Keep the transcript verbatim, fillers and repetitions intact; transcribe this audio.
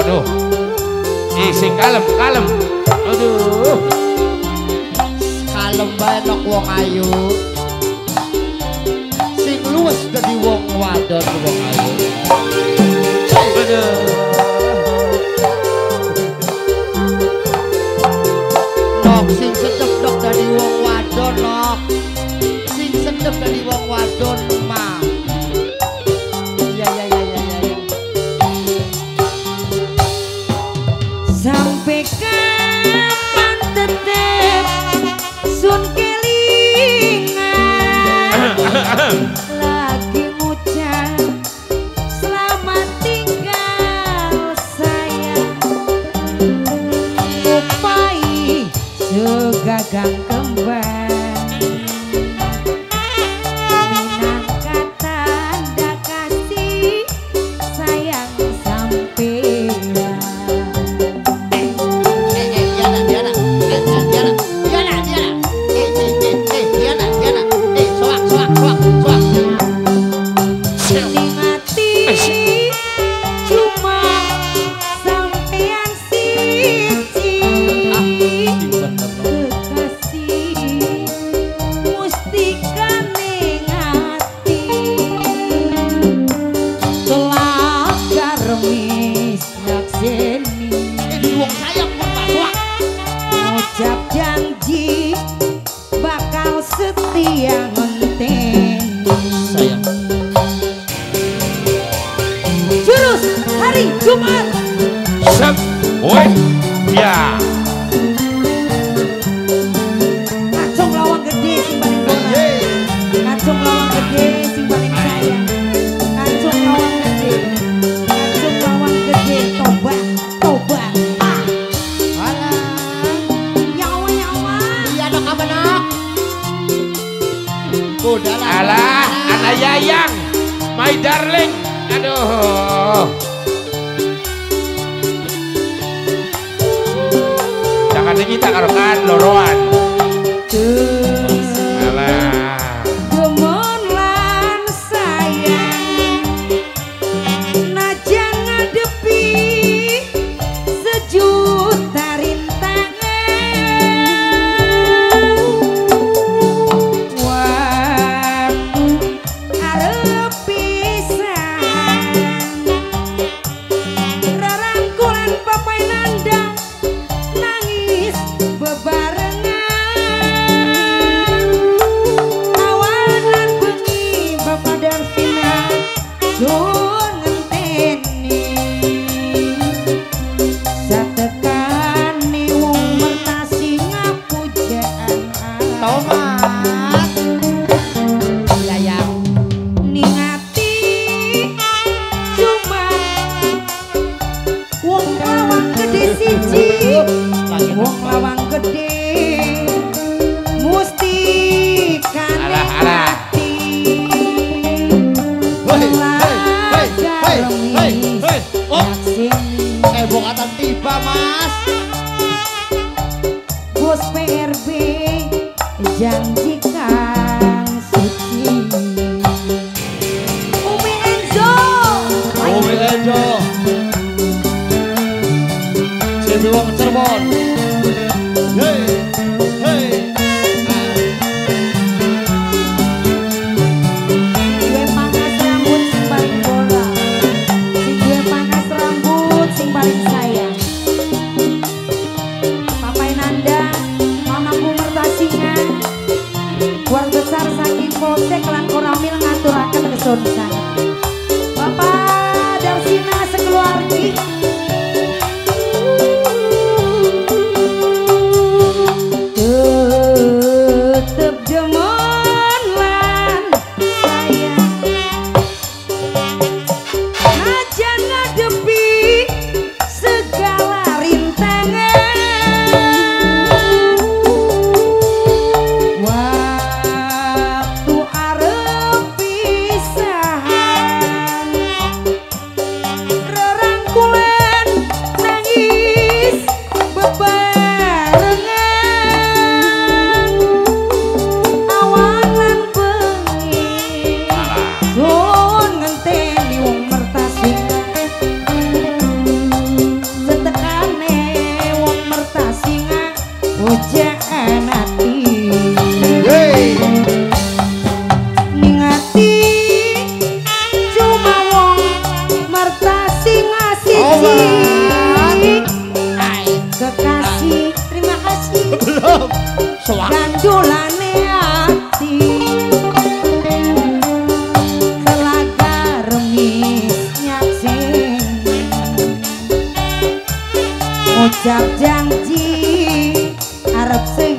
Waduh. Ih, sing kalem, kalem. Aduh. Kalem bae nok wong ayu. Sing luwes dadi wong wadon wong ayu. Aduh. Nok sing sedep dok dadi wong wadon nok. Sing sedep dadi wong wadon mah. Iya iya iya iya iya. Sampai kapan tetep sun kelingan lagi ngucap selamat tinggal sayang upai segagang kembang minangka tanda kasih sayang sampean. Ucap janji bakal setia ngonten Sayang. Jurus hari Jumat. Sep. Woi. Ya. Kacung lawang gede sing paling bola. Kacung lawang gede sing paling sayang. Kacung lawang gede. Kacung lawang gede tobat tobat. Ah. Alah. Nyawa nyawa. Iya dok apa dok? Udah lah. Alah, anak Yayang. My darling. Aduh. Jangan kita karo kan loroan. Alah. Gemon lan sayang najan ngadepi sejuta rintangan waktu arep pisan rarangkulan papai nandang nangis bebarengan awan lan bengi bapak dan Vina sun ngenteni satekani wong mertasi ngapujaan Thomas. Iya yang. ningati cuma wong lawang gede siji wong lawang gede musti kan Alah, alah. Hei, hei, hei, hei, hei. Oh, eh bokatan tiba mas. Bos P R B janji kang suci Umi Enzo Umi Enzo. Cibi wong Cirebon. Hei, hei. Gue panas rambut sing paling bola si gue panas rambut sing paling sayang Papai Nanda mamaku mertasingan keluarga besar saking Polsek lan Koramil ngaturaken kesonsan Bapak Darsina sekeluargi tetep demon lan sayang najan ngadepi segala rintangan waktu arep pisahan Soak. Gandulane ati telaga remis nyaksing ucap janji arep sing